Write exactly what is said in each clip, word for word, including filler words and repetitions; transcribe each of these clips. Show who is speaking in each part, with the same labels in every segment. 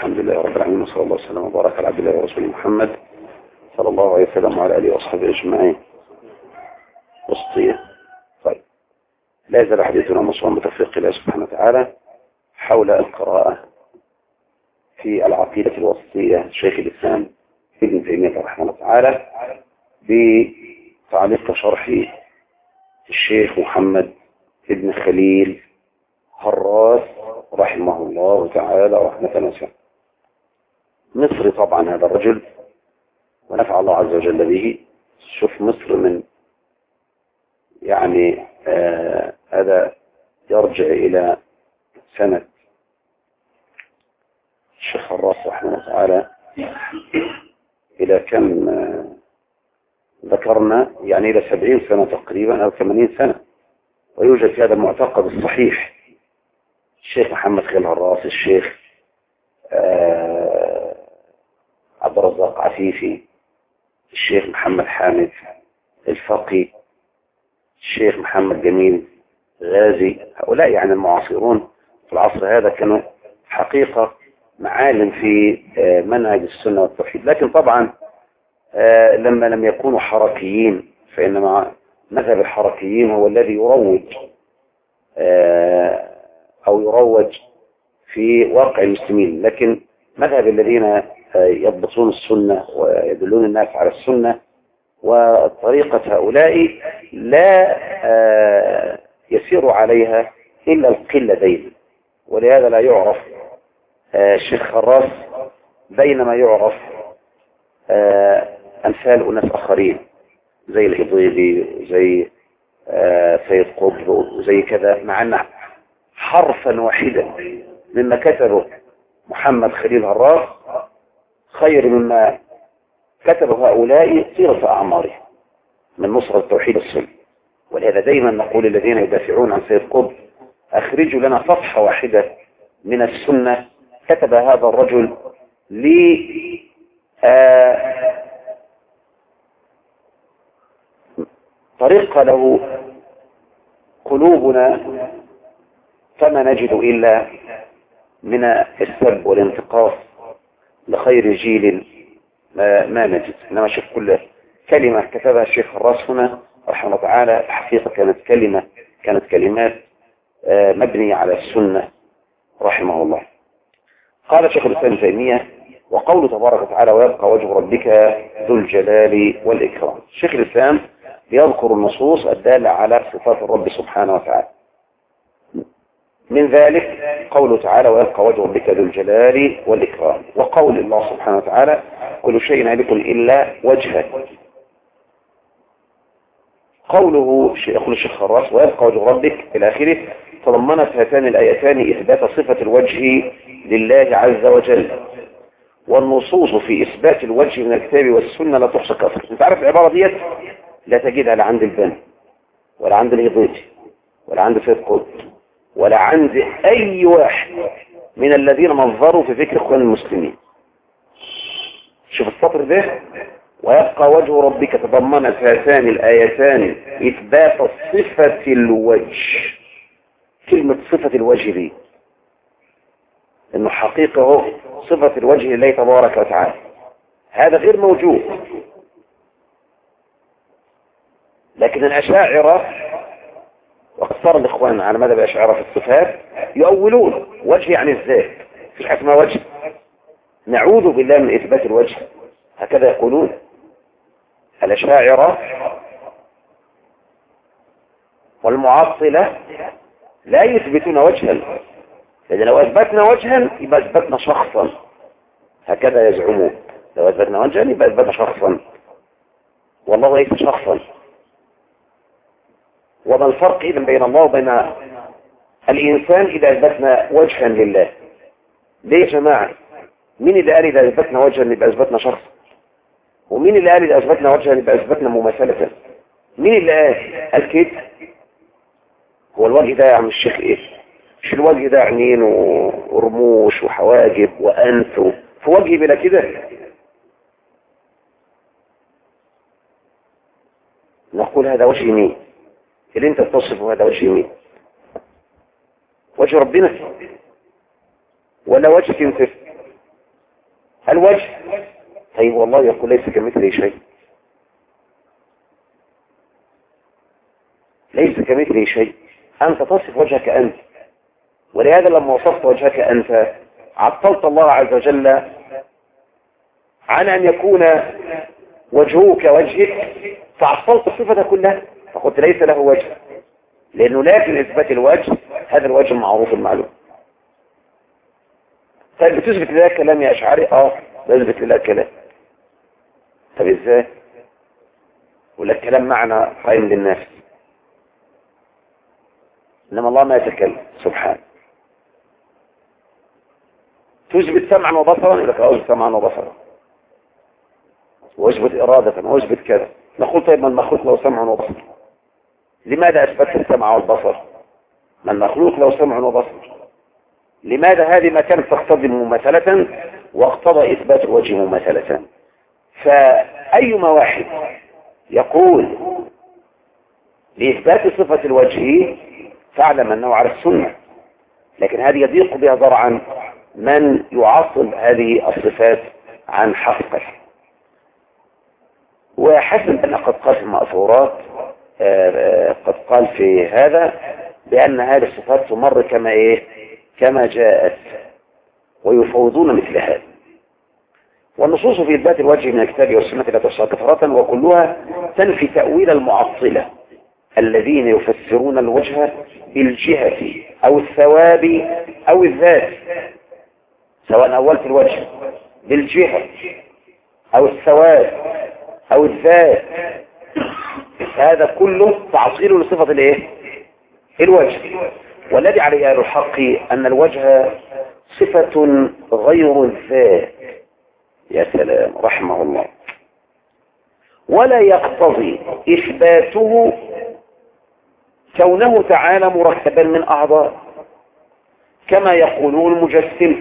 Speaker 1: الحمد لله رب العالمين، وصلى الله وسلم وبارك على عبد الله ورسوله محمد صلى الله عليه وسلم وعلى آله وأصحابه أجمعين. وسطية. طيب، لا يزال حديثنا مصون بتوفيق الله سبحانه وتعالى حول القراءة في العقيدة الوسطية شيخ الإسلام ابن تيمية رحمه الله تعالى بتعليق شرح الشيخ محمد ابن خليل هراس رحمه الله تعالى رحمة واسعة. مصري طبعا هذا الرجل، ونفع الله عز وجل به. شوف مصر من يعني آه هذا يرجع إلى سنة الشيخ هراس رحمه الله تعالى إلى كم آه ذكرنا، يعني إلى سبعين سنة تقريبا أو ثمانين سنة. ويوجد في هذا المعتقد الصحيح الشيخ محمد خليل هراس، الشيخ آه عبد الرزاق عفيفي، الشيخ محمد حامد الفقي، الشيخ محمد جميل غازي. هؤلاء يعني المعاصرون في العصر هذا كانوا حقيقة معالم في آه منهج السنة والتوحيد. لكن طبعا آه لما لم يكونوا حركيين، فإنما مذهب الحركيين هو الذي يروج آه أو يروج في واقع المسلمين. لكن مذهب الذين يضبطون السنة ويدلون الناس على السنة وطريقة هؤلاء لا يسير عليها إلا القلة دائما. ولهذا لا يعرف الشيخ هراس بينما يعرف أمثال أناس آخرين زي الهضيبي وزي سيد قطب وزي كذا، مع أن حرفا واحدا مما كتبه محمد خليل هراس خير مما كتبه هؤلاء طيلة أعمارهم من نصرة التوحيد السنة. ولهذا دائما نقول الذين يدافعون عن سيد قطب أخرجوا لنا صفحة واحدة من السنة كتب هذا الرجل لي آه طريق له قلوبنا فما نجد إلا من السب والانتقاص لخير جيل ما, ما نجد. إنما شوف كل كلمة كتبها الشيخ هراس هنا رحمه الله تعالى الحقيقة كانت كلمة كانت كلمات مبنية على السنة رحمه الله. قال شيخ الإسلام ابن تيمية: وقوله تبارك وتعالى ويبقى وجه ربك ذو الجلال والإكرام. شيخ الإسلام يذكر النصوص الدالة على صفات الرب سبحانه وتعالى. من ذلك قوله تعالى ويبقى وجه ربك ذو الجلال والإكرام، وقول الله سبحانه وتعالى كل شيء هالك إلا وجهه. قوله يقول الشيخ هراس ويبقى وجه ربك إلى آخره تضمنت هاتان الآيتان إثبات صفة الوجه لله عز وجل، والنصوص في إثبات الوجه من الكتاب والسنة لا تحصى كثرة. انت عارف العبارة ديت لا تجدها لا عند الباني ولا عند الهضيبي ولا عند سيد قطب ولا عند أي واحد من الذين نظروا في فكر إخوان المسلمين. شوف السطر ده: ويبقى وجه ربك تضمنت هاتان الآيتان إثبات صفة الوجه. كلمة صفة الوجه دي إنه حقيقة هو صفة الوجه لله تبارك وتعالى، هذا غير موجود. لكن الأشاعرة واقتصار الإخوان على مذهب الأشاعرة في الصفات يؤولون وجه يعني الذات، مفيش حاجة اسمها وجه، نعوذ بالله من إثبات الوجه، هكذا يقولون الأشاعرة. والمعطلة لا يثبتون وجها، لأن لو أثبتنا وجها يبقى أثبتنا شخصا، هكذا يزعمون. لو أثبتنا وجها يبقى أثبتنا شخصا، والله ليس شخصا. وما الفرق إذن بين الله وبين الإنسان إذا أثبتنا وجها لله؟ ليه يا جماعة؟ مين اللي قال إذا أثبتنا وجها يبقى أثبتنا شخصا؟ ومين اللي قال إذا أثبتنا وجها يبقى أثبتنا مماثلة؟ مين اللي قال؟ قال كده. هو الوجه ده يا عم الشيخ إيه؟ مش الوجه ده عينين ورموش وحواجب وأنف في وجهي بلا كده؟ نقول هذا وجه مين؟ اللي انت تصفه هذا وجه مين؟ وجه ربنا ولا وجه تنسف؟ الوجه. طيب والله يقول ليس كمثله شيء، ليس كمثله شيء. أنت تصف وجهك أنت، ولهذا لما وصفت وجهك أنت عطلت الله عز وجل عن أن يكون وجهه كوجهك، فعطلت الصفة كلها فقلت ليس له وجه، لأنه لكن إثبات الوجه هذا الوجه المعروف المعلوم. طيب بتثبت لله كلام يا أشعري؟ اه بثبت لله كلام. طب ازاي؟ ولا الكلام معنى قائم للناس، إنما الله ما يتكلم سبحانه. تثبت سمعا وبصرا، يقول لك أثبت سمعا وبصرا، واثبت إرادة واثبت كذا. نقول طيب ما المخلوق له سمع وبصر، لماذا أثبت السمع والبصر؟ ما المخلوق له سمع وبصر، لماذا هذه ما كانت تقتضي مماثلة واقتضى إثبات الوجه مماثلة؟ فأيما واحد يقول لإثبات صفة الوجه فاعلم أنه على السنة، لكن هذه يضيق بها ذرعا من يعطل هذه الصفات عن حقه. وحسن أن قد قال في المأثورات قد قال في هذا بأن هذه الصفات تمر كما إيه كما جاءت، ويفوضون مثل هذا. والنصوص في إثبات الوجه من الكتاب والسنة لا تحصى كثرة، وكلها تنفي تأويل المعطلة الذين يفسرون الوجه بالجهة أو الثواب أو الذات، سواء أولت الوجه بالجهة أو الثواب أو الذات، هذا كله تعطيل لصفة الايه الوجه. والذي عليه أهل الحق أن الوجه صفة غير الذات. يا سلام رحمه الله. ولا يقتضي إثباته كونه تعالى مركبا من أعضاء كما يقولون المجسم،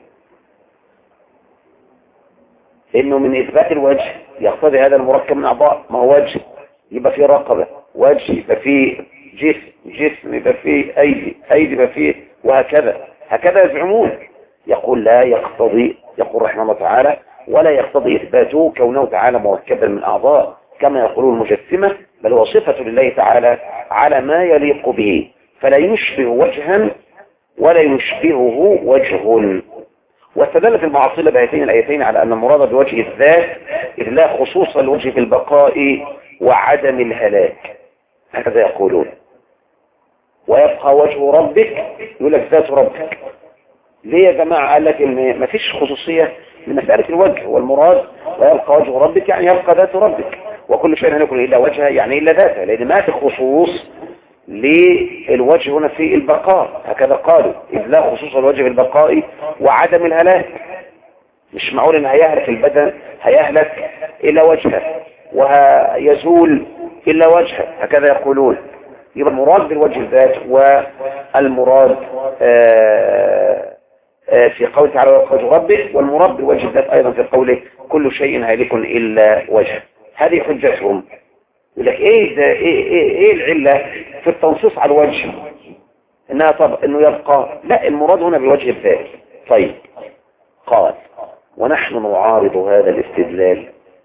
Speaker 1: إنه من إثبات الوجه يقتضي هذا المركب من أعضاء. ما هو وجه يبقى فيه رقبة، وجه يبقى فيه جسم، جسم يبقى فيه أيدي، أيدي يبقى فيه، وهكذا هكذا يزعمون. يقول لا يقتضي، يقول رحمه الله تعالى ولا يقتضي إثباته كونه تعالى مركبا من أعضاء كما يقولون المجسمة، بل هو صفة لله تعالى على ما يليق به، فلا يشبه وجها ولا يشبهه وجه. واستدلت المعاصلة بهاتين الآيتين على أن المراد بوجه الذات إذ لا خصوص الوجه في البقاء وعدم الهلاك، هكذا يقولون. ويبقى وجه ربك، يقول لك ذات ربك. ليه يا جماعة؟ قال لك إن ما فيش خصوصية لمسألة الوجه، والمراد ويبقى وجه ربك يعني يبقى ذات ربك، وكل شيء هنكون إلا وجهه يعني إلا ذاته، لأن ما في خصوص للوجه هنا في البقاء، هكذا قالوا إذ لا خصوص الوجه في البقاء وعدم الهلاك. مش معقول إن هيهلك البدن، هيهلك إلا وجهه ويزول إلا وجهه، هكذا يقولون. يبقى المراد بالوجه الذات، والمراد آآ آآ في قوله تعالى وجه ربك، والمراد بالوجه الذات أيضا في قوله كل شيء هالك إلا وجهه. هذه حجتهم. يقول لك ايه ده ايه ايه ايه العله في التنصيص على الوجه انها طب انه يبقى؟ لا، المراد هنا بوجه الذات. طيب قال ونحن نعارض هذا الاستدلال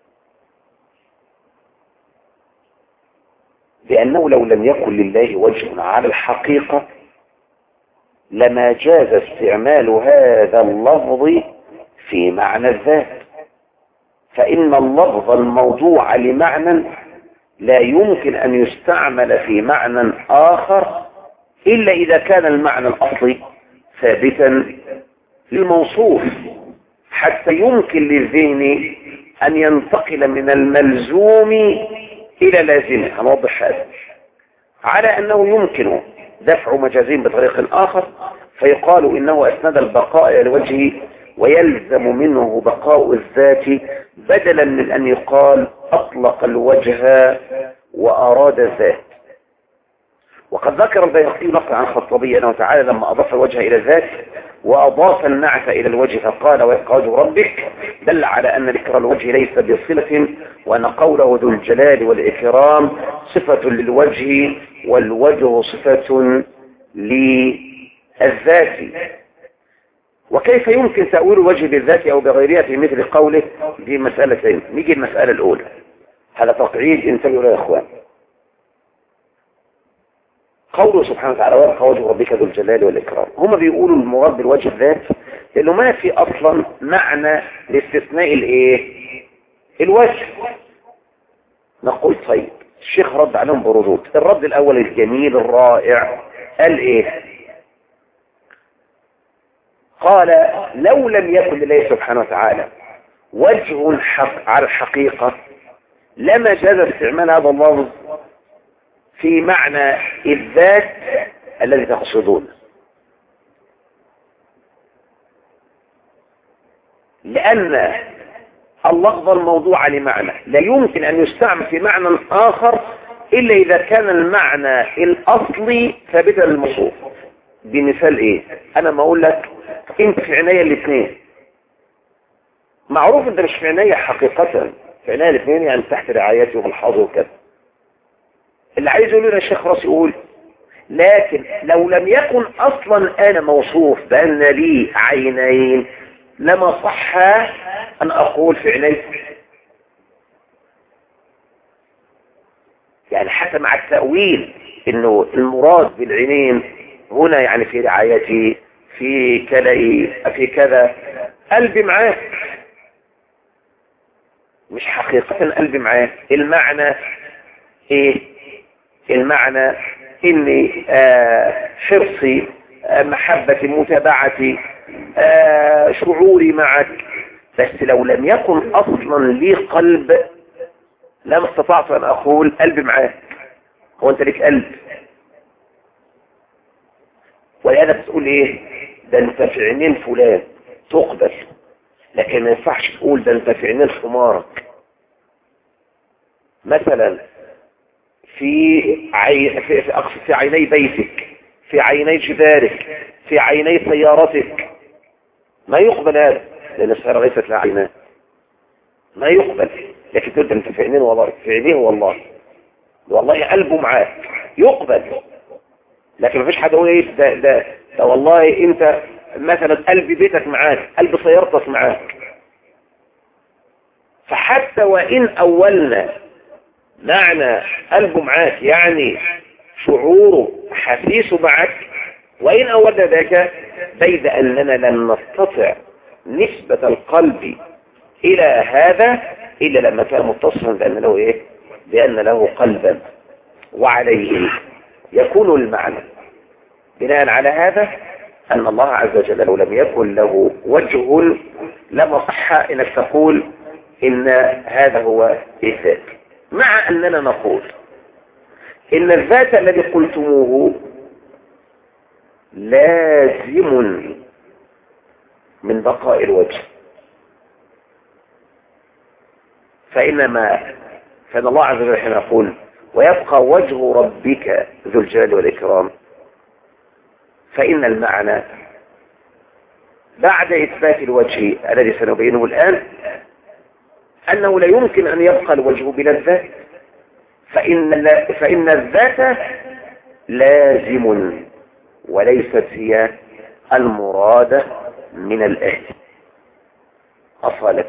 Speaker 1: بأنه لو لم يكن لله وجه على الحقيقة لما جاز استعمال هذا اللفظ في معنى الذات، فإن اللفظ الموضوع لمعنى لا يمكن أن يستعمل في معنى آخر إلا إذا كان المعنى الأصلي ثابتا للموصوف، حتى يمكن للذهن أن ينتقل من الملزوم إلى لازمه. هنوضح هذا على أنه يمكن دفع مجازين بطريق آخر، فيقال إنه أسند البقاء إلى الوجه ويلزم منه بقاء الذات، بدلا من أن يقال أطلق الوجه وأراد الذات. وقد ذكر البيهقي نقل عن الخطابي أنه تعالى لما أضاف الوجه إلى الذات وأضاف النعت إلى الوجه فقال ويبقى وجه ربك، دل على أن ذكر الوجه ليس بصلة، وأن قوله ذو الجلال والإكرام صفة للوجه والوجه صفة للذات. وكيف يمكن تأويل وجه بالذات أو بغيرها في مثل قوله؟ دي مسألة ثانية. نيجي المسألة الأولى، هذا تقعيد انتبهوا يا إخوان. قوله سبحانه وتعالى ويبقى وجه ربك ذو الجلال والإكرام، هم بيقولوا المراد بالوجه الذات لأنه ما في أصلا معنى لاستثناء الإيه؟ الوجه. نقول طيب، الشيخ رد عليهم بردود. الرد الأول الجميل الرائع، قال إيه؟ قال لو لم يكن لله سبحانه وتعالى وجه حق على الحقيقة لما جاز استعمال هذا اللفظ في معنى الذات الذي تقصدون، لأن اللفظ الموضوع لمعنى لا يمكن أن يستعمل في معنى آخر إلا إذا كان المعنى الأصلي ثابتا للموصوف. بمثال إيه؟ أنا ما أقول لك أنت في عناية الاثنين، معروف أنت مش في عناية حقيقة، في عناية الاثنين يعني تحت رعايتي وملحظه وكذا. اللي عايز يقول لنا الشيخ راس يقول لكن لو لم يكن أصلا أنا موصوف بأن لي عينين لما صح أن أقول في عيني. يعني حتى مع التأويل إنه المراد بالعينين هنا يعني في رعايتي، في كلئي، في كذا، قلبي معاه، مش حقيقة قلبي معاه. المعنى ايه؟ المعنى اني آه حرصي، آه محبتي، متابعتي، آه شعوري معك. بس لو لم يكن اصلا لي قلب لم استطعت ان اقول قلبي معاك. هو انت ليك قلب؟ ولهذا بتقول ايه؟ ده انت في عينين فلان تقبل، لكن ما ينفعش تقول ده انت في عينين حمارك. مثلا في عي... في في, أقصد في عيني بيتك، في عيني جدارك، في عيني سيارتك، ما يقبل هذا، لان السيارة ليست لها عينان، ما يقبل. لكن تقول انت في عينين، والله في عينيه، والله والله قلبه معاك، يقبل. لكن ما فيش حد يقول ايه ده, ده ده والله انت مثلا قلب بيتك معاك، قلب سيارتك معاك. فحتى وان اولنا معنى قلبه معاك يعني شعوره حسيسه معك، وإن أولنا ذاك بيد أننا لن نستطع نسبة القلب إلى هذا إلا لما كان متصلا بأن له إيه؟ بأن له قلبا، وعليه يكون المعنى. بناء على هذا أن الله عز وجل لو لم يكن له وجه لما صح إنك تقول إن هذا هو الذات، مع أننا نقول إن الذات الذي قلتموه لازم من بقاء الوجه. فإنما فإن الله عز وجل حين يقول ويبقى وجه ربك ذو الجلال والإكرام، فإن المعنى بعد إثبات الوجه الذي سنبينه الآن أنه لا يمكن أن يبقى الوجه بلا الذات، فإن, فإن الذات لازم وليست هي المرادة من الآية أصالة.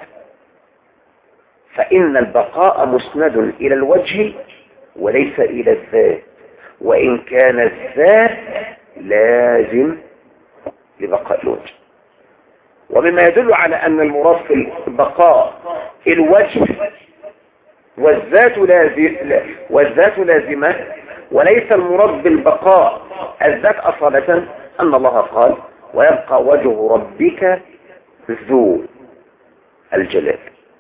Speaker 1: فإن البقاء مسند إلى الوجه وليس إلى الذات، وإن كان الذات لازم لبقاء الوجه. ومما يدل على أن المراد في البقاء الوجه والذات لازم والذات لازمة، وليس المراد بالبقاء الذات أصالة، أن الله قال ويبقى وجه ربك ذو الجلال.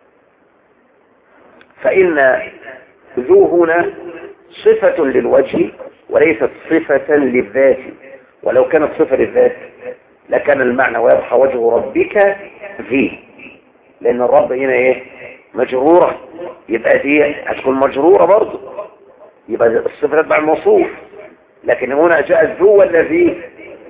Speaker 1: فإن ذو هنا صفة للوجه وليست صفة للذات، ولو كانت صفة للذات لكان المعنى ويبقى وجه ربك ذي، لأن الرب هنا إيه؟ مجرورة، يبقى دي هتكون مجرورة برضه، يبقى الصفة تتبع الموصوف. لكن هنا جاءت ذو والذي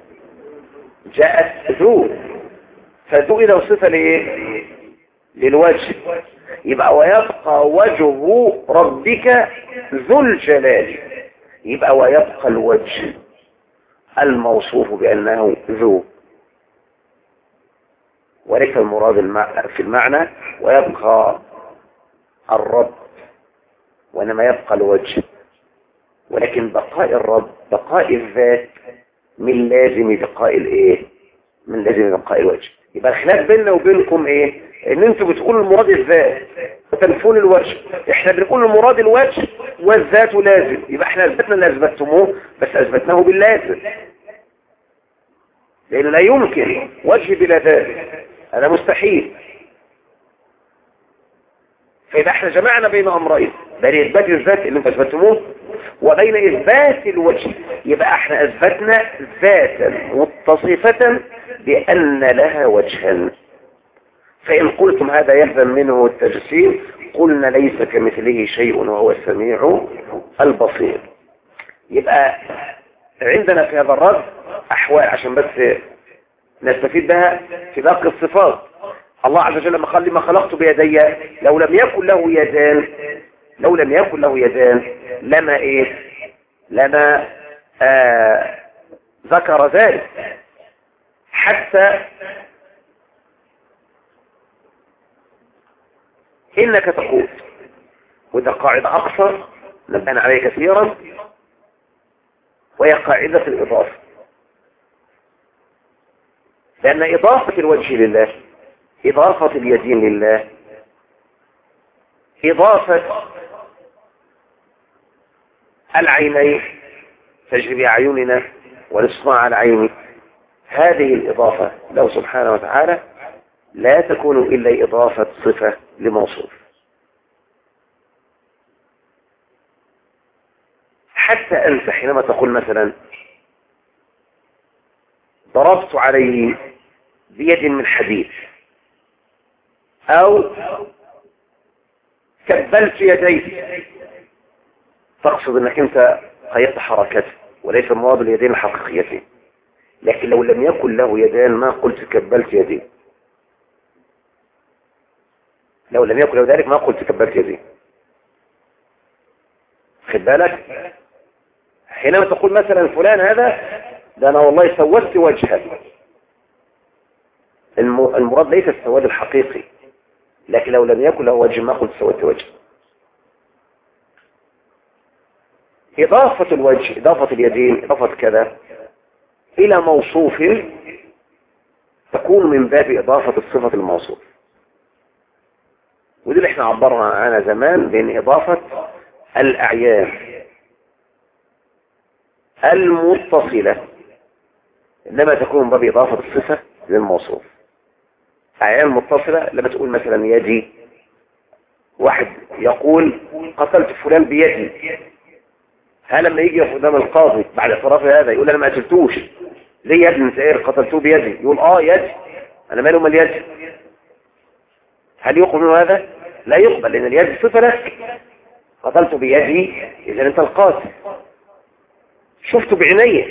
Speaker 1: جاءت ذو، فذو إذا صفة لإيه؟ للوجه، يبقى ويبقى وجه ربك ذو الجلال، يبقى ويبقى الوجه الموصوف بأنه ذو. وليس المراد المع... في المعنى ويبقى الرب، وإنما يبقى الوجه. ولكن بقاء الرب بقاء الذات من لازم بقاء الايه، من لازم بقاء الوجه. يبقى الخلاف بيننا وبينكم ايه؟ ان انتوا بتقولوا المراد الذات وتنفون الوجه، احنا بنقول المراد الوجه والذات لازم. يبقى احنا اثبتنا اللي اثبتتموه، بس اثبتناه باللازم، لانه لا يمكن وجه بلا ذات، هذا مستحيل. فإذا احنا جمعنا بين أمرين، بين إثبات الذات اللي انتم اثبتتموه وبين إثبات الوجه، يبقى احنا أثبتنا ذاتا متصفة بأن لها وجها. فإن قلتم هذا يلزم منه التجسيم، قلنا ليس كمثله شيء وهو السميع البصير. يبقى عندنا في هذا الرد أحوال عشان بس نستفيد بها في باقي الصفات. الله عز وجل لما قال لما خلقت بيدي، لو لم يكن له يدان لو لم يكن له يدان لما ايه لما آه ذكر ذلك. حتى انك تقول، وده قاعدة اقصر نبهنا عليه كثيرا، وهي قاعدة الاضافة. لان اضافة الوجه لله، إضافة اليدين لله، إضافة العينين تجري بأعيننا ونسمع على عيني، هذه الإضافة له سبحانه وتعالى لا تكون إلا إضافة صفة لموصوف. حتى أنت حينما تقول مثلا ضربت عليه بيد من حديد، أو كبلت يديه، تقصد أنك أنت قيدت حركته وليس المراد اليدين الحقيقيتين. لكن لو لم يكن له يدان ما قلت كبلت يديه، لو لم يكن له ذلك ما قلت كبلت يديه. خد بالك، حينما تقول مثلا فلان هذا ده أنا والله سودت وجهه، المراد ليس السواد الحقيقي، لكن لو لم يكن له وجه ما قلت سودت وجه. إضافة الوجه، إضافة اليدين، إضافة كذا إلى موصوف تكون من باب إضافة الصفة الموصوف. ودي اللي احنا عبرنا عنها زمان بين إضافة الأعيان المتصلة، إنما تكون من باب إضافة الصفة للموصوف. أعيان متصلة لما تقول مثلا يدي، واحد يقول قتلت فلان بيدي، هل لما يجي قدام القاضي بعد اعتراف هذا يقول انا ما قتلتوش ليه يا ابني انت ايه قتلتوه بيدي؟ يقول اه يدي، انا ماله مال يدي؟ هل يقبل منه هذا؟ لا يقبل، لان اليد صفه لك، قتلته بيدي اذا انت القاتل. شفته بعينيه،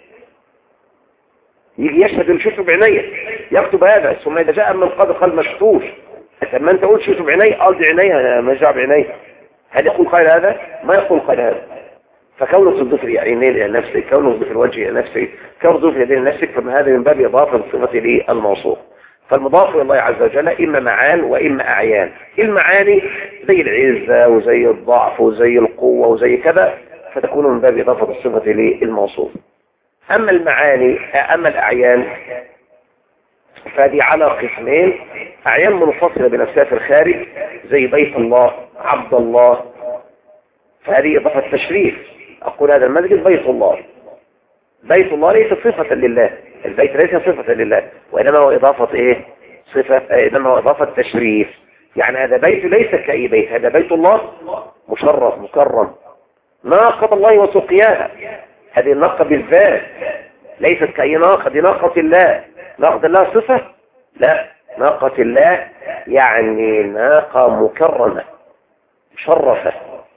Speaker 1: يجي يشهد اللي شفته بعينيه يكتب هذا، ثم اذا جاء من القاضي قال ما شفتوش، لما انت قلت شفته بعينيه قال دي عينيه ما جاء بعينيه، هل يقول قال هذا؟ ما يقول قال هذا. فكونه تضيف العينين الى نفسك، كونه تضيف الوجه الى نفسك، كونه تضيف اليدين الى نفسك، فمن هذا من باب اضافه الصفه للموصوف. فالمضاف الى الله عز وجل اما معان واما اعيان. المعاني زي العزه وزي الضعف وزي القوه وزي كذا، فتكون من باب اضافه الصفه للموصوف. اما المعاني اما الاعيان فهذه على قسمين: اعيان منفصله بنفسها في الخارج زي بيت الله، عبد الله، فهذه اضافه تشريف. أقول هذا المسجد بيت الله، بيت الله ليس صفة لله، البيت ليس صفة لله، وإنما هو إضافة إيه؟ صفة، إنما هو إضافة تشريف. يعني هذا بيت ليس كأي بيت، هذا بيت الله مشرف مكرم. ناقة الله وسقياها، هذه الناقة بالذات ليست كأي ناقة، دي ناقة الله. ناقة الله صفة؟ لا، ناقة الله يعني ناقة مكرمة مشرفة.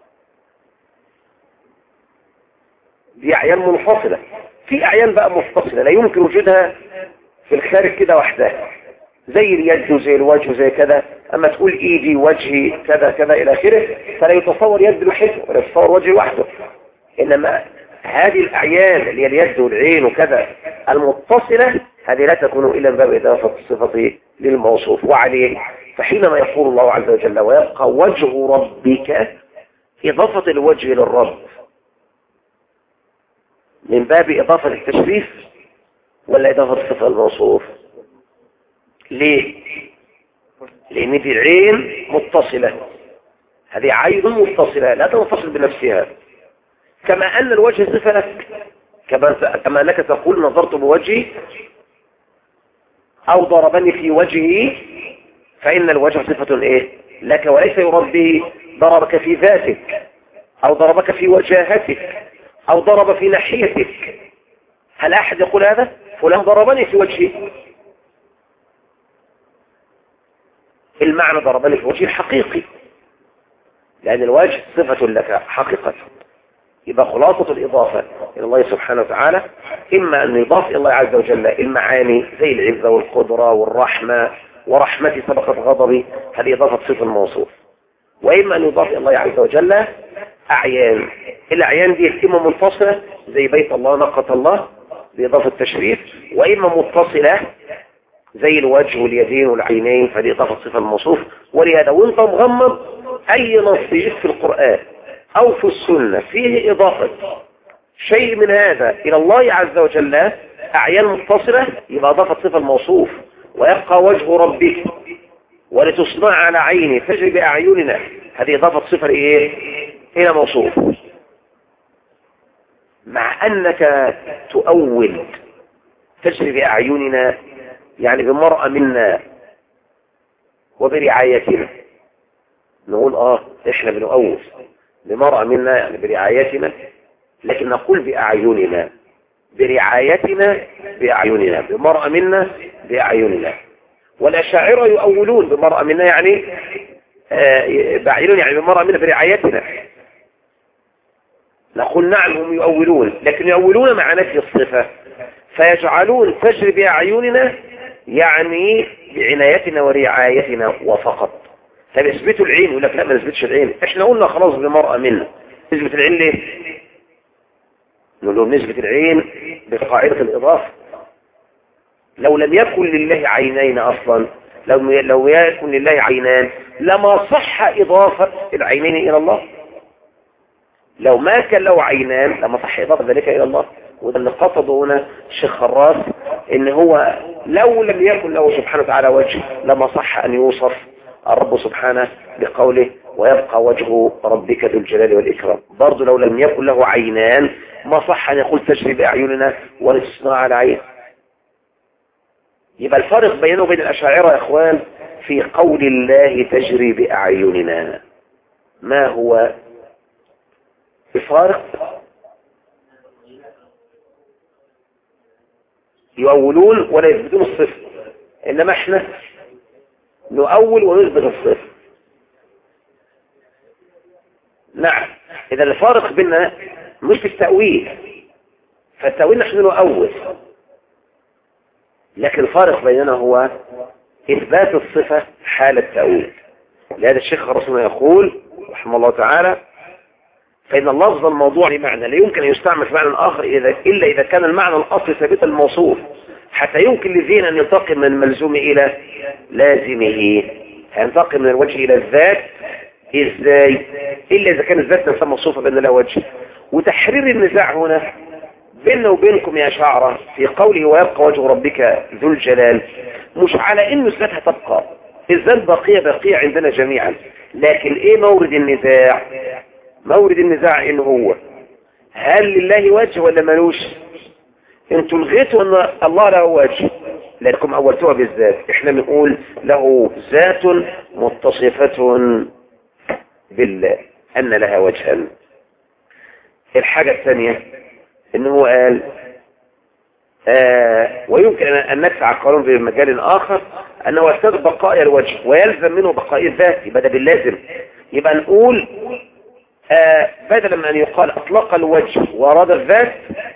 Speaker 1: دي أعيان منفصلة. في أعيان بقى متصلة لا يمكن وجودها في الخارج كده وحدها، زي اليد وزي الوجه وزي كذا. أما تقول إيدي وجهي كذا كذا إلى آخره فلا يتصور يد لوحده ولا يتصور وجه لوحده. إنما هذه الأعيان اللي هي اليد والعين وكذا المتصلة، هذه لا تكون إلا من باب إضافة الصفة للموصوف وعليه. فحينما يقول الله عز وجل ويبقى وجه ربك، إضافة الوجه للرب من باب إضافة التشريف ولا إضافة صفة الموصوف؟ ليه؟ لأن دي العين متصلة، هذه عين متصلة لا تنفصل بنفسها، كما أن الوجه صفة لك، كما أنك تقول نظرت بوجهي أو ضربني في وجهي، فإن الوجه صفة إيه؟ لك، وليس يراد به ضربك في ذاتك أو ضربك في وجاهتك أو ضرب في ناحيتك. هل أحد يقول هذا؟ فلان ضربني في وجهي، المعنى ضربني في وجهي الحقيقي، لأن الوجه صفة لك حقيقة. يبقى خلاصة الإضافة إلى الله سبحانه وتعالى إما أن يضاف إلى الله عز وجل المعاني زي العزة والقدرة والرحمة، ورحمتي سبقت غضبي، هذه إضافة صفة الموصوف، وإما أن يضاف إلى الله عز وجل أعيان. الأعيان دي إما منفصلة زي بيت الله نقة الله بإضافة تشريف، وإما متصلة زي الوجه واليدين والعينين فدي إضافة صفة الموصوف. ولهذا وانت مغمض أي نص يجيب في القرآن أو في السنة فيه إضافة شيء من هذا إلى الله عز وجل أعيان متصلة، يبقى إضافة صفة الموصوف. ويبقى وجه ربك ولتصنع على عيني تجري بأعيننا، هذه إضافة صفة إيه؟ إلى موصوف. مع أنك تؤول تجري بأعيننا يعني بمرأة منا وبرعايتنا، نقول آه إحنا بنؤول بمرأة منا يعني برعايتنا، لكن نقول بأعيننا، برعايتنا بأعيننا، بمرأة منا بأعيننا. والأشاعرة يؤولون بمرأة منا يعني آه بأعيننا يعني بمرأة منا برعايتنا، نقول نعم هم يؤولون، لكن يؤولون مع نفي الصفة، فيجعلون تجري بأعيننا يعني بعنايتنا ورعايتنا وفقط. فبيثبتوا العين، يقول لك لا ما نثبتش العين، احنا قلنا خلاص بمرأة منا، نثبت العين ليه؟ نقول لهم نثبت العين بقاعدة الإضافة. لو لم يكن لله عينين أصلا، لو لو يكن لله عينان لما صح إضافة العينين إلى الله. لو ما كان له عينان لما صح إضافة ذلك إلى الله. وده اللي قصده هنا الشيخ خراس، إن هو لو لم يكن له سبحانه وتعالى وجه لما صح أن يوصف الرب سبحانه بقوله ويبقى وجه ربك ذو الجلال والإكرام. برضو لو لم يكن له عينان ما صح أن يقول تجري بأعيننا ولتصنع على عين. يبقى الفرق بينه وبين الأشاعرة يا إخوان في قول الله تجري بأعيننا ما هو الفارق؟ يؤولون ولا يثبتون الصفة، إنما احنا نؤول ونثبت الصفة. نعم، إذا الفارق بيننا مش في التأويل، فالتأويل نحن نؤول، لكن الفارق بيننا هو إثبات الصفة حال التأويل. لهذا الشيخ رسولنا يقول رحمه الله تعالى فإن اللفظ الموضوع لمعنى لا يمكن أن يستعمل في معنى آخر إلا إذا كان المعنى الأصلي ثابتا الموصوف، حتى يمكن للذهن أن ينتقل من الملزوم إلى لازمه. هينتقل من الوجه إلى الذات إزاي؟ إلا إذا كان الذات نفسها موصوفة بأن لها وجه. وتحرير النزاع هنا بيننا وبينكم يا شعرة في قوله ويبقى وجه ربك ذو الجلال مش على إنه الذات هتبقى، الذات بقية بقية عندنا جميعا، لكن إيه مورد النزاع؟ مورد النزاع إنه هو هل لله وجه ولا ملوش؟ انتوا لغيتوا ان الله له وجه لكم اولتوها بالذات، احنا بنقول له ذات متصفة بالله ان لها وجها. الحاجة الثانية انه قال آه ويمكن ان ندفع قانون بمجال اخر انه يستدعي بقاء الوجه ويلزم منه بقاء الذات، يبقى ده باللازم. يبقى نقول آه بدلا من ان يقال اطلق الوجه واراد الذات،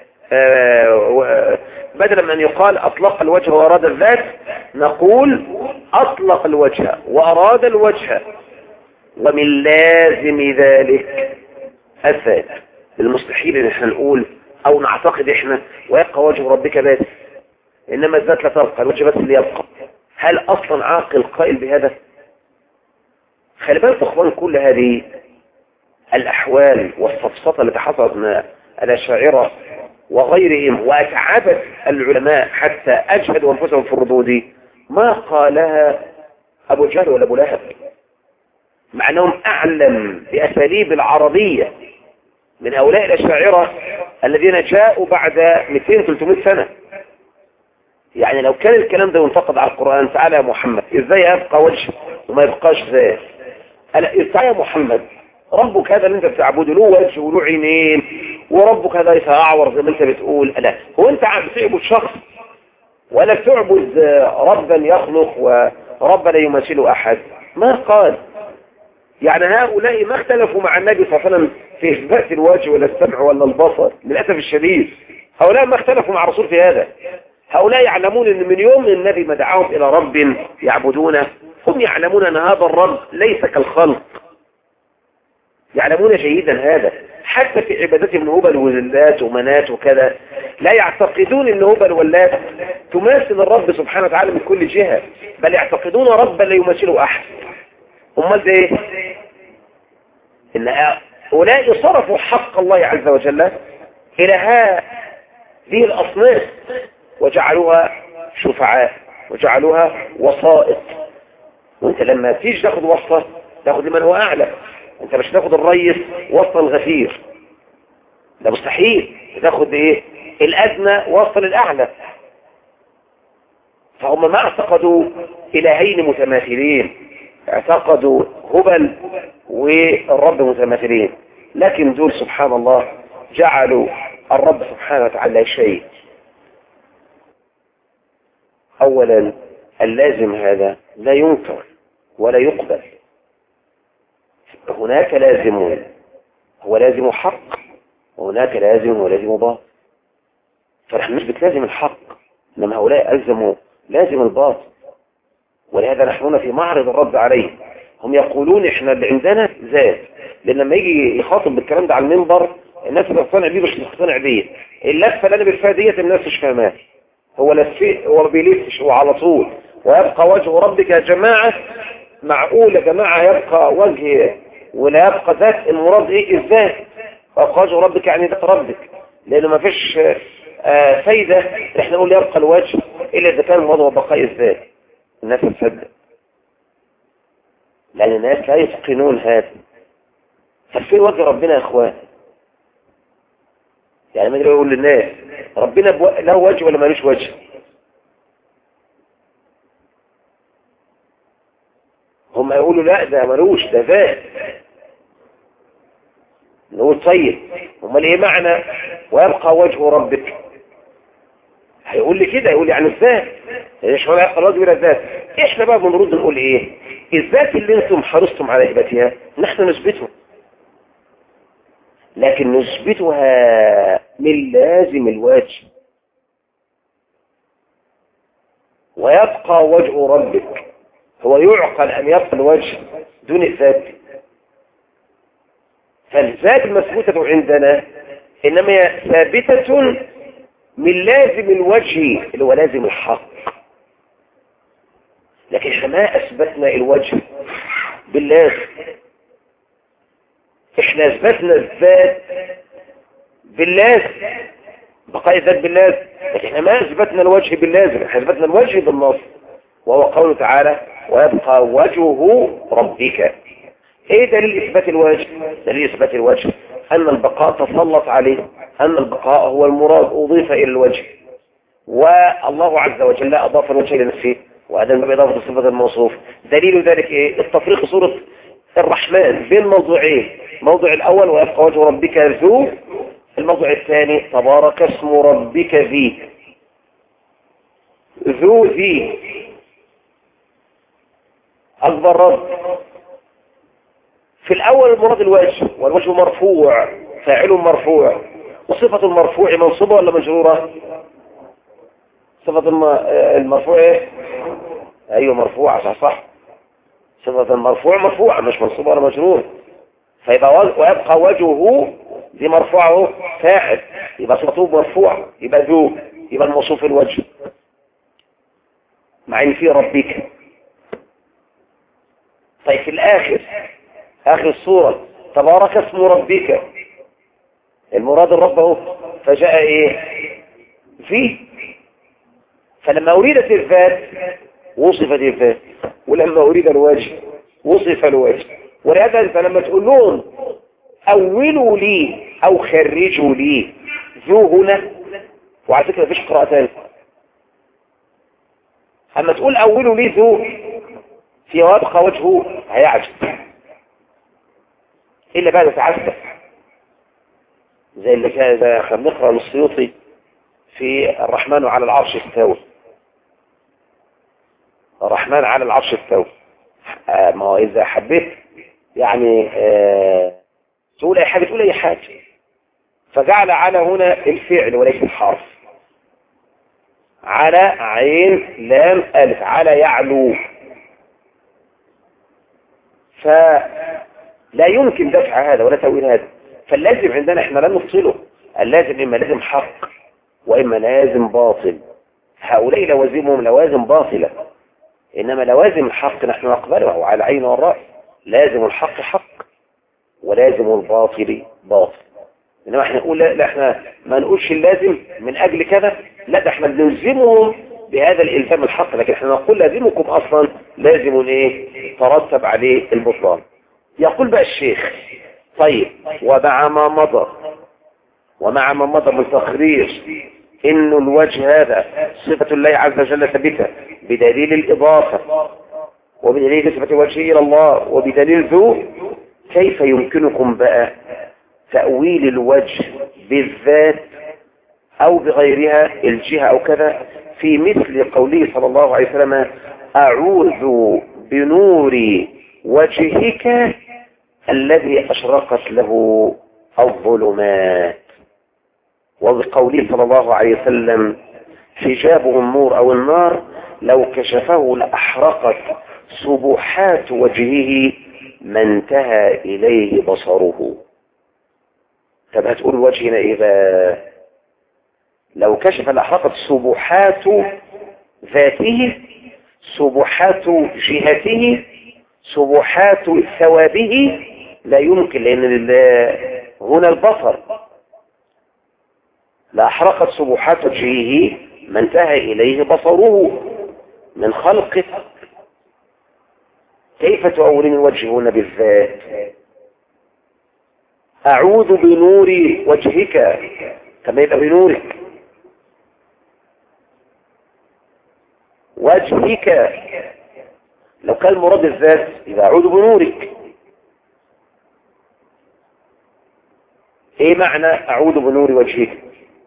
Speaker 1: آه بدلا من ان يقال اطلق الوجه واراد الذات نقول اطلق الوجه واراد الوجه، ومن لازم ذلك الذات. المستحيل ان احنا نقول او نعتقد احنا ويبقى وجه ربك بس، انما الذات لا تبقى، الوجه بس اللي يبقى. هل أصلا عاقل قائل بهذا؟ خلي بالك يا اخوان، كل هذه الأحوال والسفسطة التي حصلت من الأشاعرة وغيرهم وأتعبت العلماء حتى أجهدوا أنفسهم في الردود ما قالها أبو جهل ولا أبو لهب، مع أنهم أعلم بأساليب العربية من هؤلاء الأشاعرة الذين جاءوا بعد مئتين ثلاثمائة سنة. يعني لو كان الكلام ده ينتقد على القرآن، تعالى يا محمد ازاي يبقى وجه وما يبقاش ذات؟ تعالى يا محمد، ربك هذا اللي انت بتعبده له وجه وله عينين، وربك هذا ليس اعور زي ما انت بتقول. لا، هو انت بتعبد شخص ولا بتعبد ربا يخلق وربا لا يمثله احد؟ ما قال. يعني هؤلاء ما اختلفوا مع النبي صلى الله عليه وسلم في اثبات الوجه ولا السمع ولا البصر، للاسف الشديد هؤلاء ما اختلفوا مع الرسول في هذا. هؤلاء يعلمون ان من يوم النبي ما دعاهم الى رب يعبدونه، هم يعلمون ان هذا الرب ليس كالخلق، يعلمون جيدا هذا. حتى في عبادتهم هبل واللات ومنات وكذا لا يعتقدون ان هبل واللات تماثل الرب سبحانه وتعالى من كل جهة، بل يعتقدون ربا لا يمثله احد. امال ده ايه؟ ان هؤلاء صرفوا حق الله عز وجل الى هذه الاصناف وجعلوها شفعاء وجعلوها وسائط. وانت لما تيجي تاخد وصفة تاخد لمن هو اعلى، انت مش تاخد الريس وصفة الغفير، ده مستحيل. تاخد ايه؟ الادنى وصفة للاعلى. فهم ما اعتقدوا الهين متماثلين، اعتقدوا هبل والرب متماثلين، لكن دول سبحان الله جعلوا الرب سبحانه وتعالى شيء. اولا اللازم هذا لا ينكر ولا يقبل. هناك لازم هو لازم حق، وهناك لازم هو لازم باطل. فنحن نثبت لازم الحق، انما هؤلاء ألزموا لازم الباطل، ولهذا نحن في معرض الرد عليه. هم يقولون احنا اللي عندنا ذات، لان لما يجي يخاطب بالكلام ده على المنبر الناس اللي بتقتنع بيه مش بتقتنع بيه. اللفه اللي انا بالفها ديت الناس مش فاهماها. هو لفه، هو ما بيلفش، هو على طول. ويبقى وجه ربك يا جماعه، معقول يا جماعه يبقى وجه ولا يبقى ذات؟ المراد ايه الذات؟ يبقى وجه ربك يعني ذات ربك، لانه ما فيش آه فايده احنا نقول يبقى الوجه الا اذا كان المراد هو بقاء الذات. الناس تصدق، لأن الناس لا يتقنون هذا. ففين وجه ربنا يا اخوان؟ يعني ما يقول للناس ربنا له وجه ولا مالوش وجه؟ هم يقولوا لا ده مالوش، ده ذات. نقول طيب امال ايه معنى ويبقى وجه ربك؟ هيقول لي كده، يقول لي عن الذات، ايش هو يبقى الوجه ولا الذات؟ احنا بقى بنرد نقول ايه؟ الذات اللي انتم حرصتم على اثباتها نحن نثبتها، لكن نثبتها من لازم الوجه. ويبقى وجه ربك، هو يعقل ان يبقى الوجه دون الذات؟ فالذات المثبوتة عندنا انما هي ثابتة من لازم الوجه اللي هو لازم الحق. لكن احنا ما اثبتنا الوجه باللازم، احنا اثبتنا الذات باللازم، بقاء الذات باللازم، لكن احنا ما اثبتنا الوجه باللازم، احنا اثبتنا الوجه بالنص، وهو قوله تعالى ويبقى وجه ربك. ايه دليل اثبات الوجه؟ دليل اثبات الوجه ان البقاء تسلط عليه، ان البقاء هو المراد اضيف الى الوجه، والله عز وجل اضاف الوجه لنفسه، وهذا من اضافه صفه الموصوف. دليل ذلك ايه؟ التفريق سوره الرحمن بين موضوعين، الموضوع الاول ويبقى وجه ربك ذو، الموضوع الثاني تبارك اسم ربك ذي. ذو ذي اكبر رب. في الاول المراد الوجه، والوجه مرفوع، فاعل مرفوع، وصفة المرفوع منصوبة ولا مجرورة؟ صفة المرفوع ايه؟ ايوه مرفوعة، صح صح. صفة المرفوع مرفوعة مش منصوبة ولا مجرورة. فيبقى ويبقى وجهه دي مرفوعه فاعل، يبقى صفته مرفوعة، يبقى ذو، يبقى الموصوف الوجه. مع ان في ربك. طيب في الاخر اخر السورة تبارك اسم ربك، المراد الرب اهو، فجاء ايه فيه. فلما اريدت الذات وصفت الذات، ولما اريد الوجه وصف الوجه. ولهذا انت لما تقول لهم اولوا لي او خرجوا لي ذو هنا، وعلى فكره مفيش قراءه ثانيه، اما تقول اولوا لي ذو في وابقى وجهه هيعجز الا بعد تعسف، زي اللي كان خلينا نقرا للسيوطي في الرحمن على العرش استوى. الرحمن على العرش استوى، آه ما هو اذا حبيت يعني آه تقول اي حاجه تقول اي حاجه، فجعل على هنا الفعل وليس الحرف. على عين لام الف، على يعلو، فلا يمكن دفع هذا ولا تأويل هذا. فاللازم عندنا احنا لا نفصله، اللازم اما لازم حق واما لازم باطل. هؤلاء لوازمهم لوازم باطلة، انما لوازم الحق نحن نقبله على عين والرأس. لازم الحق حق ولازم الباطل باطل. انما احنا نقول لا, لا احنا ما نقولش اللازم من اجل كذا، لا ده احنا بنلزمهم بهذا الالزام الحق، لكن احنا نقول لازمكم اصلا لازم ايه ترتب عليه البطلان. يقول بقى الشيخ طيب ومع ما مضى ومع ما مضى من تقرير ان الوجه هذا صفة الله عز وجل ثابتة بدليل الاضافة وبدليل نسبة الوجه الى الله وبدليل ذو، كيف يمكنكم بقى تأويل الوجه بالذات او بغيرها الجهة او كذا، في مثل قوله صلى الله عليه وسلم اعوذ بنور وجهك الذي اشرقت له الظلمات، وبقوله صلى الله عليه وسلم حجابه النور او النار لو كشفه لاحرقت سبحات وجهه ما انتهى اليه بصره. طب هتقول وجهنا ايه بقى؟ لو كشف لاحرقت سبحات ذاته، سبحات جهته، سبحات ثوابه، لا يمكن، لان هنا البصر. لاحرقت سبحات وجهه ما انتهى اليه بصره من خلقه. كيف تؤولين الوجه هنا بالذات؟ اعوذ بنور وجهك، كما يبقى بنورك وجهك. لو كان مراد الذات يبقى اعوذ بنورك. ايه معنى اعوذ بنور وجهك؟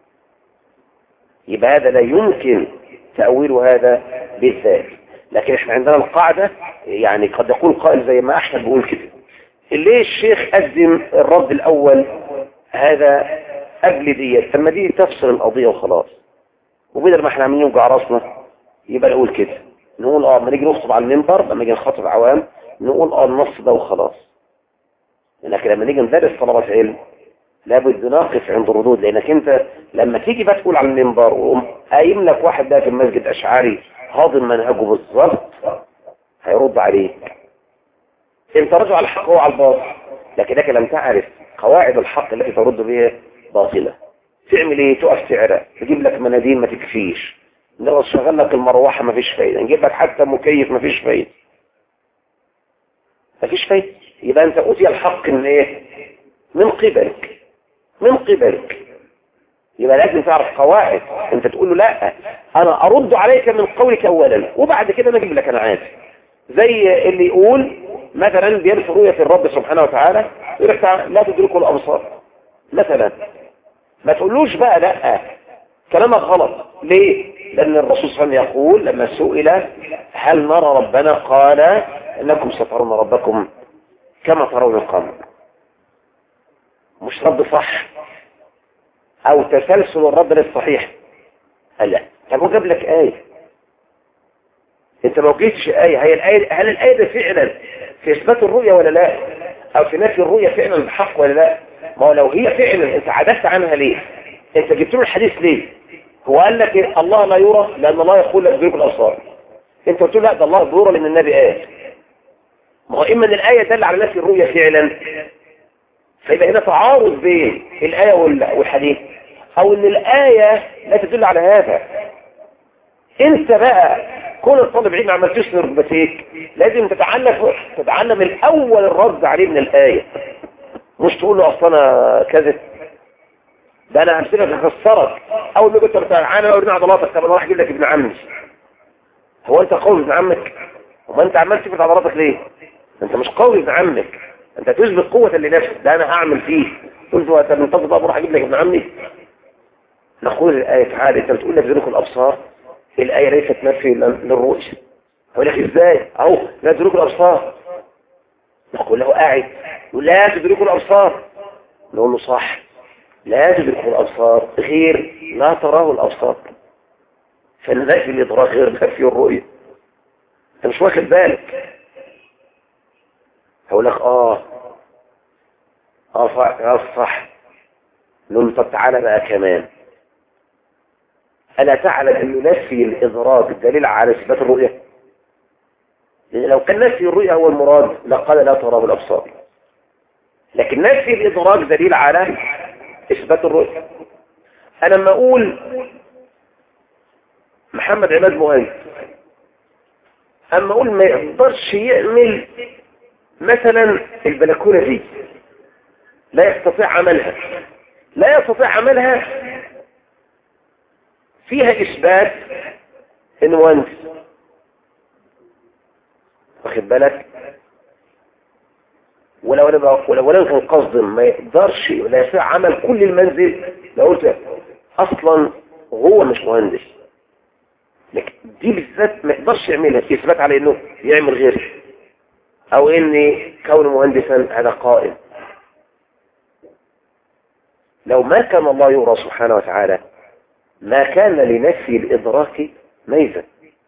Speaker 1: يبقى هذا لا يمكن تأويل هذا بالذات. لكن احنا عندنا القاعدة، يعني قد يقول قائل زي ما احنا بقول كده، ليه الشيخ قدم الرد الاول هذا قبل ديت؟ ثم دي تفصل القضية وخلاص، وبدل ما احنا عاملين نوجع راسنا يبقى نقول كده، نقول اه لما نيجي نخطب على المنبر، لما نيجي نخاطب عوام نقول اه النص ده وخلاص. لكن لما نيجي ندرس طلبة علم لابد نقف عند الردود، لانك انت لما تيجي بقى تقول على المنبر وقوم قايم لك واحد ده في المسجد اشعري هاضم منهجه بالظبط، هيرد عليك. انت رجع على الحق وعلى الباطل، لكنك لم تعرف قواعد الحق التي ترد بها باطلة. تعمل ايه؟ تقف تعرق، تجيب لك مناديل ما تكفيش، لو شغل لك المروحة ما فيش فايدة، نجيب لك حتى مكيف ما فيش فايدة، ما فيش فايدة. يبقى انت اوتي الحق من ايه؟ من قبلك، من قبلك. يبقى لازم تعرف قواعد. انت تقول له لا انا ارد عليك من قولك اولا وبعد كده نجيب لك انا عادي. زي اللي يقول مثلا بينفي رؤية الرب سبحانه وتعالى يقول لك لا تدركوا الابصار مثلا، ما تقولوش بقى لا، كلامك غلط. ليه؟ لان الرسول صلى الله عليه وسلم يقول لما سئل هل نرى ربنا قال انكم سترون ربكم كما ترون القمر. مش رد صح او تسلسل الرد للصحيح. لا، طب هو جاب لك آية، انت ما وجدتش آية. هي الآية، هل الآية ده فعلا في اثبات الرؤية ولا لا، او في نفي الرؤية فعلا بحق ولا لا؟ ما هو لو هي فعلا انت عدلت عنها ليه؟ انت جبت له الحديث ليه؟ هو قال لك الله لا يرى لان الله يقول لك ادركوا الابصار، انت قلت له لا ده الله ضرورة لان النبي قال. ما هو اما ان الآية دل على نفي الرؤية فعلا، فيبقى هنا تعارض بين الآية والحديث، او ان الآية لا تدل على هذا. انت بقى كون الطالب علم عمال تسنر ركبتيك لازم تتعلم تتعلم الاول الرد عليه من الآية، مش تقول له اصلا انا كذب، ده انا همسكك اكسرك اول ما قلت له تعالى اوريني عضلاتك. طب انا راح اجيب لك ابن عمي. هو انت قوي ابن عمك؟ وما انت عمال تفرد عضلاتك ليه؟ انت مش قوي ابن عمك، انت تثبت قوة لنفسك. ده انا هعمل فيه. قلت له طب انت بقى بروح اجيب لك ابن عمي. نقول الآية تعالى انت بتقول لك ذلك الابصار، الآية ليست نفي للرؤية. هقول لك ازاي؟ اهو لا تدرك الابصار. نقول له قاعد يقول لا تدرك الابصار، نقول له صح لا تدرك الابصار غير لا تراه الابصار، فالنفي الادراك غير نفي الرؤية. انت مش واخد بالك. هقول لك اه اه صح اه صح. نقول له طب تعالى بقى كمان، ألا تعلم أن نفي الإدراك دليل على إثبات الرؤية؟ لو كان نفي الرؤية هو المراد لقال لا تراه الأبصار، لكن نفي الإدراك دليل على إثبات الرؤية. أنا لما أقول محمد عماد مهندس، أما أقول ما يقدرش يعمل مثلا البلكونة دي، لا يستطيع عملها، لا يستطيع عملها فيها إثبات إنه مهندس. واخد بالك؟ ولو انا ولو انا كان قصد ما يقدرش ولا يستطيع عمل كل المنزل، لو قلت اصلا هو مش مهندس، لكن دي بالذات ما يقدرش يعملها اثبات على انه يعمل غيره، او ان كونه مهندسا هذا قائم. لو ما كان الله يرى سبحانه وتعالى ما كان لنفي الادراك ميزه،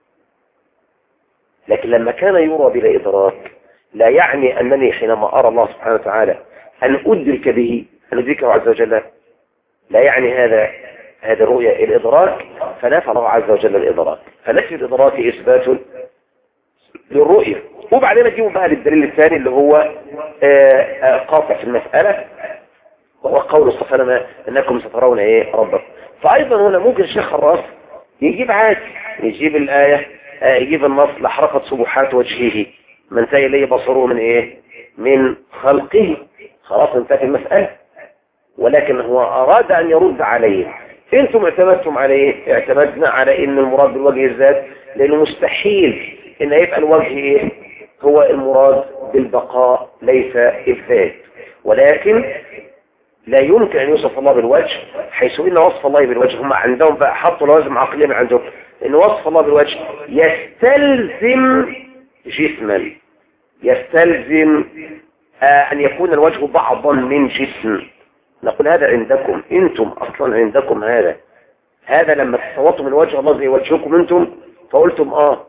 Speaker 1: لكن لما كان يرى بلا إدراك لا يعني أنني حينما أرى الله سبحانه وتعالى أن أدرك به، أن أدركه عز وجل، لا يعني هذا هذه الرؤية الإدراك، فنفى الله عز وجل الإدراك، فنفي الإدراك إثبات للرؤية. وبعدين نجيبه بقى للدليل الثاني اللي هو قاطع في المسألة، وهو قول سبحانه أنكم سترون إيه ربكم. فأيضا هنا ممكن الشيخ خراس يجيب عادي، يجيب الآية، يجيب النص لحرقت سبحات وجهه من تاي لي بصره من ايه من خلقه، خلاص انتهت المسألة. ولكن هو اراد ان يرد عليه، انتم اعتمدتم عليه، اعتمدنا على ان المراد بالوجه الذات، لانه مستحيل ان يبقى الوجه ايه هو المراد بالبقاء ليس الذات. ولكن لا يمكن ان يوصف الله بالوجه، حيث ان وصف الله بالوجه هم عندهم بقى حطوا لوازم عقلية من عندهم، ان وصف الله بالوجه يستلزم جسما، يستلزم آه ان يكون الوجه بعضا من جسم. نقول هذا عندكم انتم اصلا، عندكم هذا هذا لما تصورتم من وجه الله زي وجهكم انتم فقلتم اه،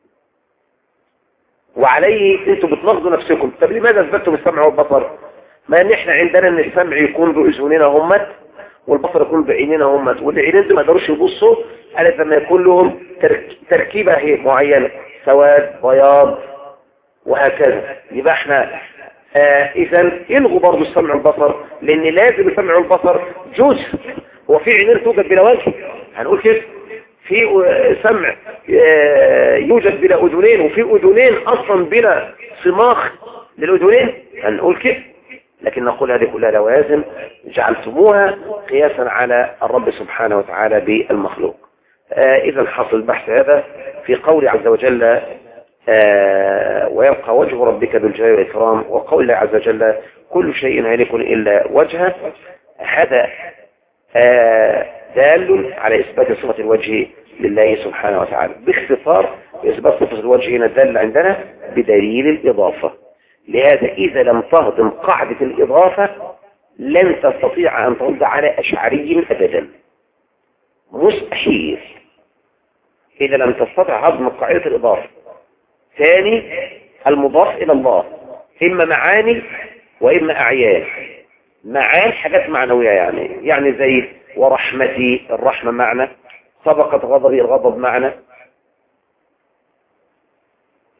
Speaker 1: وعليه انتم بتنقضوا نفسكم. طب لماذا اثبتتم السمع والبصر؟ ما ان احنا عندنا ان السمع يكون باذننا همت، والبصر يكون بعيننا همت، والعينين دول ما يقدروش يبصوا الا لما يكون لهم تركيبه هي معينه، سواد بياض وهكذا. يبقى احنا آه اذا الغوا برضه السمع والبصر، لان لازم السمع والبصر جزء. هو في عينين توجد بلا وجه؟ هنقول كده. في سمع آه يوجد بلا اذنين، وفي اذنين اصلا بلا صماخ للاذنين، هنقول كده. لكن نقول هذه كلها لوازم جعلتموها قياسا على الرب سبحانه وتعالى بالمخلوق. آه اذا حصل البحث هذا في قول عز وجل آه ويبقى وجه ربك ذو الجلال والإكرام، وقول الله عز وجل كل شيء هالك إلا وجهه. هذا آه دال على إثبات صفة الوجه لله سبحانه وتعالى. باختصار إثبات صفة الوجه هنا دال عندنا بدليل الإضافة. لهذا إذا لم تهضم قاعدة الإضافة لن تستطيع أن ترد على أشعري أبدا، مستحيل إذا لم تستطع هضم قاعدة الإضافة. ثاني المضاف إلى الله إما معاني وإما أعيان. معاني حاجات معنوية، يعني يعني زي ورحمتي، الرحمة معنى، سبقت غضبي، الغضب معنى،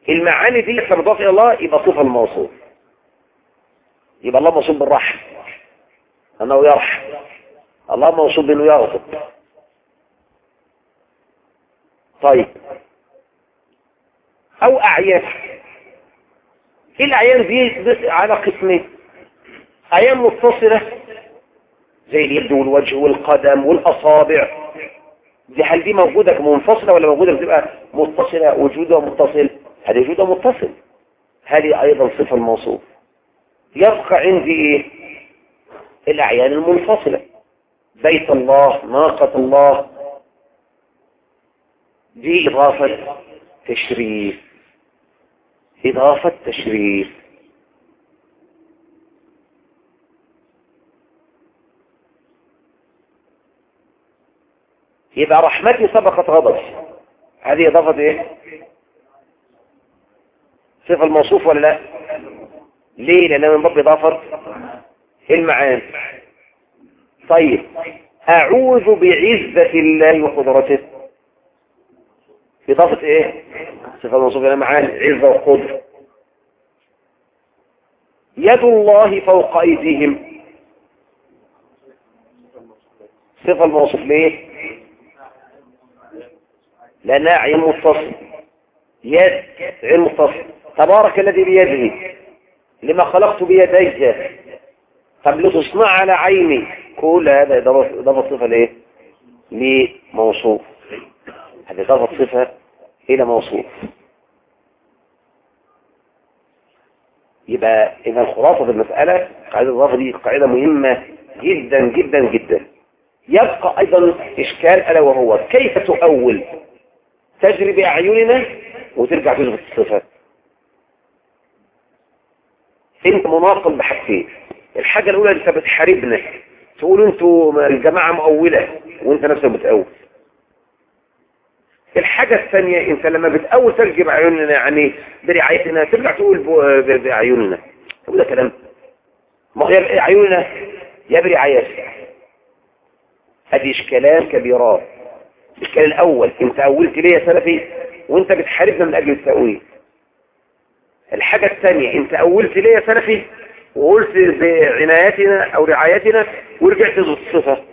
Speaker 1: المعاني دي لما تضاف الى الله يبقى صفه الموصوف، يبقى الله موصوف بالرحم انه يرحم، الله موصوف بانه يغفر. طيب او اعيان، ايه الاعيان دي؟ على قسمين، اعيان متصله زي اليد والوجه والقدم والاصابع، دي هل دي موجوده منفصله ولا موجوده بتبقى متصله؟ وجودها متصل، هذه وجودها متصل، هذه ايضا صفه الموصوف. يبقى عندي ايه؟ الاعيان المنفصله، بيت الله، ناقه الله، دي اضافه تشريف، اضافه تشريف. يبقى رحمتي سبقت غضبي، هذه اضافه ايه؟ صفه الموصوف ولا لا؟ ليه؟ لأنها من باب إضافة المعاني. طيب أعوذ بعزة الله وقدرته، إضافة إيه؟ صفة الموصوف إلى معاني، عزة وقدرة. يد الله فوق أيديهم، صفة الموصوف ليه؟ لأنها عين متصل، يد عين متصل. تبارك الذي بيده، لما خلقت بيدي، طب لتصنع على عيني، كل هذا إضافة صفة لإيه؟ لموصوف، هذه إضافة صفة إلى موصوف. يبقى إذا الخلاصة في المسألة قاعدة الإضافة دي قاعدة مهمة جدا جدا جدا. يبقى أيضا إشكال ألا وهو كيف تؤول؟ تجري بأعيننا وترجع تثبت الصفات. انت مناقض بحاجتين، الحاجة الاولى انت بتحاربنا، تقول انتوا الجماعة مؤولة وانت نفسك بتأول. الحاجة الثانية انت لما بتأول ترجع بعيوننا، يعني برعايتنا، ترجع تقول بعيوننا، تقول ده كلام، ما هي عيوننا يا برعايتنا. هذه اشكالات كبيرات. الاشكال الاول انت أولت ليه يا سلفي وانت بتحاربنا من اجل التأويل. الحاجة الثانية انت أولت ليه يا سلفي وقلت بعنايتنا او رعايتنا ورجعت تزود الصفة.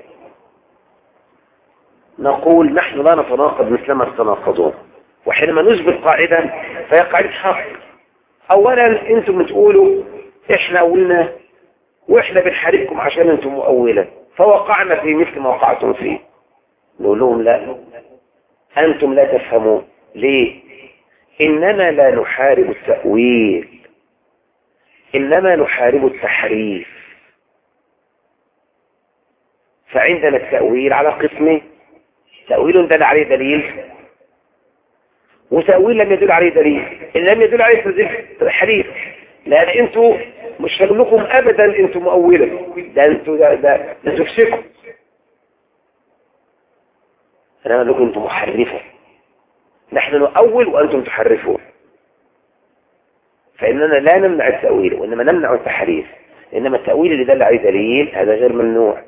Speaker 1: نقول نحن لا نتناقض مثلما تتناقضون، وحينما نثبت قاعدة فهي قاعدة حق. اولا انتم بتقولوا احنا أولنا واحنا بنحاربكم عشان انتم مؤولة، فوقعنا في مثل ما وقعتم فيه. نقول لهم لا، انتم لا تفهمون. ليه؟ إننا لا نحارب التأويل، إنما نحارب التحريف. فعندنا التأويل على قسمين، تأويل دل عليه دليل وتأويل لم يدل عليه دليل. إن لم يدل عليه تحريف، لأن أنتوا مش شغلكم أبدا أنتوا مؤولة، ده أنتوا ده ده تفسكوا. أنا أقول لكم أنتوا محرفة، نحن نؤول وأنتم تحرفون. فإننا لا نمنع التأويل وإنما نمنع التحريف. إنما التأويل اللي دل عليه دليل هذا غير ممنوع.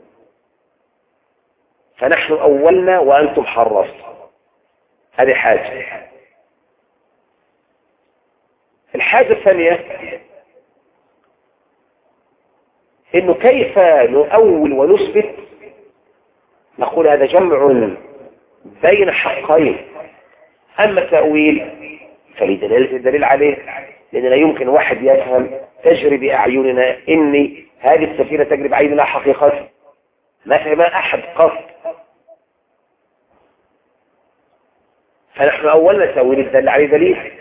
Speaker 1: فنحن أولنا وأنتم حرفتم، هذه حاجة. الحاجة الثانية إنه كيف نؤول ونثبت؟ نقول هذا جمع بين حقين. أما التأويل فلدلالة الدليل عليه، لأن لا يمكن واحد يفهم تجري بأعيننا إني هذه السفينة تجري بعيننا حقيقة، ما فهم أحد قط. فنحن أولنا التأويل الدليل عليه دليل،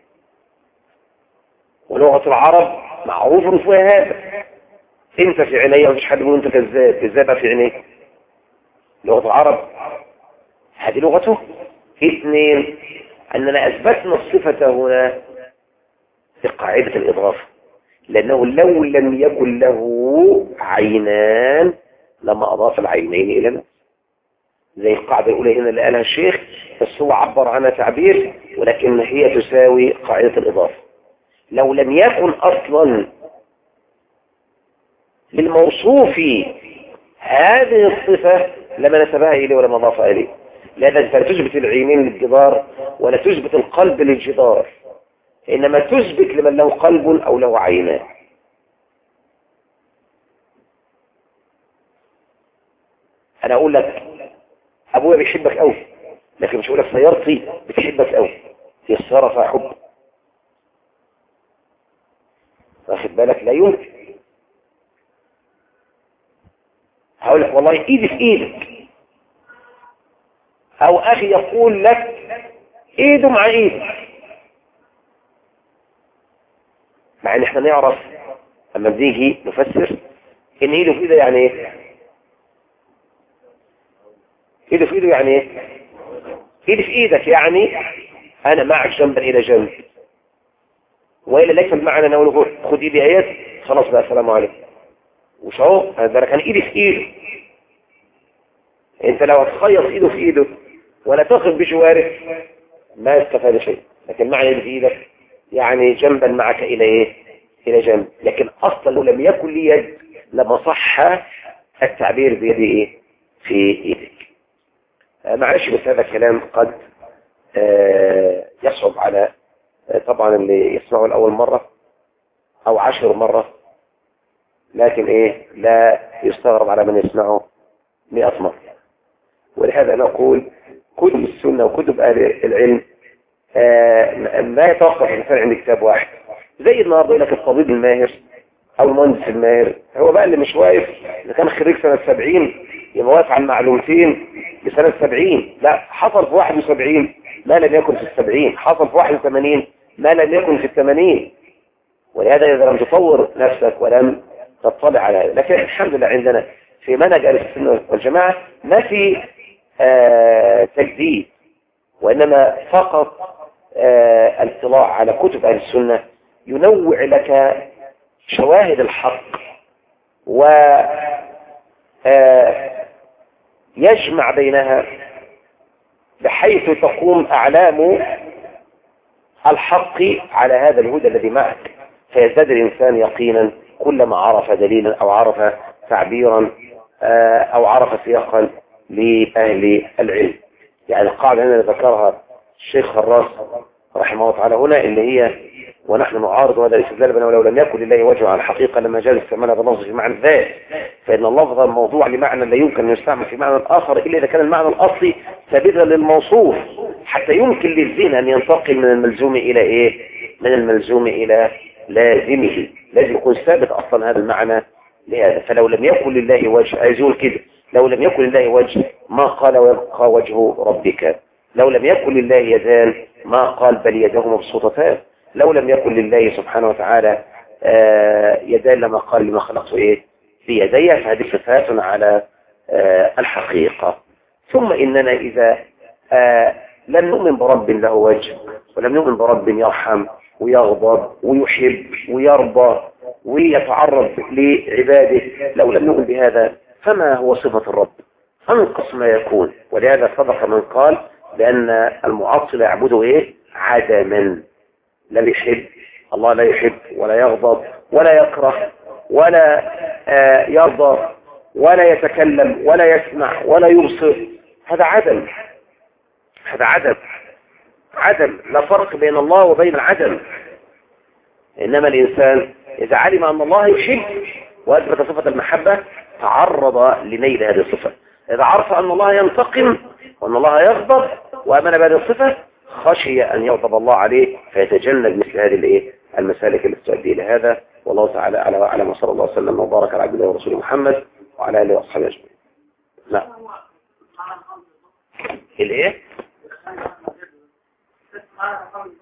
Speaker 1: ولغة العرب معروف فيها هذا. انت في عيني ومش حد يقول انت كذاب، ازاي بقى في عينيك؟ لغة العرب هذه لغته. اثنين، أننا أثبتنا الصفة هنا في قاعدة الإضافة، لأنه لو لم يكن له عينان لما أضاف العينين إلى نفسه، زي القاعدة الأولى هنا اللي قالها الشيخ، بس هو عبر عنها تعبير ولكن هي تساوي قاعدة الإضافة. لو لم يكن أصلا للموصوف هذه الصفة لما نسبها إليه ولما أضافها إليه، لأنك لا تثبت العينين للجدار ولا تثبت القلب للجدار، إنما تثبت لمن له قلب أو له عينان. أنا أقول لك أبويا بيحبك أوي، لكن مش أقول لك سيارتي بتحبك أوي، هي السيارة فيها حب، واخد بالك؟ لا يمكن. هقول لك والله إيدي في إيدك، أو أخي يقول لك إيده مع إيدك، مع إن إحنا نعرف أما بنيجي نفسر إن إيده في إيده يعني إيه؟ إيده في إيده يعني إيه؟ إيدي في إيدك يعني أنا معك جنبا إلى جنب، وإلا ليس بمعنى أنا أقول خد إيدي آيات خلاص بقى السلام عليكم وش أهو هذا كان إيدي في إيده. أنت لو هتخيط إيده في إيده ولا تقف بجواره ما استفاد شيء، لكن معنى إيدي في إيدك يعني جنبا معك إلى إيه؟ إلى جنب. لكن أصلا لو لم يكن لي يد لما صح التعبير بيدي إيه؟ في إيدك. آه معلش بس هذا الكلام قد آه يصعب على آه طبعا اللي يسمعه لأول مرة أو عشر مرة، لكن إيه لا يستغرب على من يسمعه مئة مرة. ولهذا نقول كتب السنة وكتب أهل العلم آه ما يتوقف الإنسان عند كتاب واحد. زي النهارده يقول لك الطبيب الماهر أو المهندس الماهر، هو بقى اللي مش واقف إذا كان خريج سنة سبعين يبقى واقف على المعلومتين بسنة سبعين، لا، حصل في واحد وسبعين ما لم يكن في السبعين، حصل في واحد وثمانين ما لم يكن في الثمانين. ولهذا إذا لم تطور نفسك ولم تطلع على هذا، لكن الحمد لله عندنا في منهج أهل السنة والجماعة ما في آه تجديد، وإنما فقط آه الاطلاع على كتب أهل السنة ينوع لك شواهد الحق و آه يجمع بينها بحيث تقوم أعلام الحق على هذا الهدى الذي معك، فيزداد الإنسان يقينا كلما عرف دليلا أو عرف تعبيرا أو عرف سياقا لأهل العلم. يعني القاعدة هنا ذكرها الشيخ خراس رحمه الله تعالى هنا اللي هي ونحن نعارض هذا الاستدلال بنا ولو لم يكن لله وجه على الحقيقة لما جاز استعمالها بلفظ في معنى ذات، فإن اللفظ موضوع لمعنى لا يمكن أن يستعمل في معنى آخر إلا إذا كان المعنى الأصلي ثابتا للموصوف، حتى يمكن للذهن أن ينتقل من الملزوم إلى إيه؟ من الملزوم إلى لازمه، لازم يكون ثابت أصلا هذا المعنى لهذا. فلو لم يكن لله وجه أيزول كده، لو لم يكن لله وجه ما قال ويبقى وجه ربك، لو لم يكن لله يدان ما قال بل يداه مبسوطتان، لو لم يكن لله سبحانه وتعالى آه يدان لما قال لما خلقت ايه بيدي. فهذه صفات على آه الحقيقة. ثم إننا إذا آه لم نؤمن برب له وجه ولم نؤمن برب يرحم ويغضب ويحب ويرضى ويتعرض لعباده، لو لم نؤمن بهذا فما هو صفة الرب؟ أنقص ما يكون. ولهذا سبق من قال بأن المعطل يعبده ايه؟ عدما. لا يحب الله، لا يحب ولا يغضب ولا يكره ولا آه يرضى ولا يتكلم ولا يسمع ولا يبصر، هذا عدم، هذا عدم عدم لا فرق بين الله وبين العدم. إنما الإنسان إذا علم أن الله يحب وأثبت صفة المحبة تعرض لنيل هذه الصفة. إذا عرف أن الله ينتقم وأن الله يغضب وأمن بهذه الصفة خشي أن يغضب الله عليه فيتجنب مثل هذه الايه المسالك التي تؤدي إلى هذا. والله تعالى على وعلى صلى الله وسلم وبارك على عبده ورسوله محمد وعلى آله وأصحابه أجمعين. لا الايه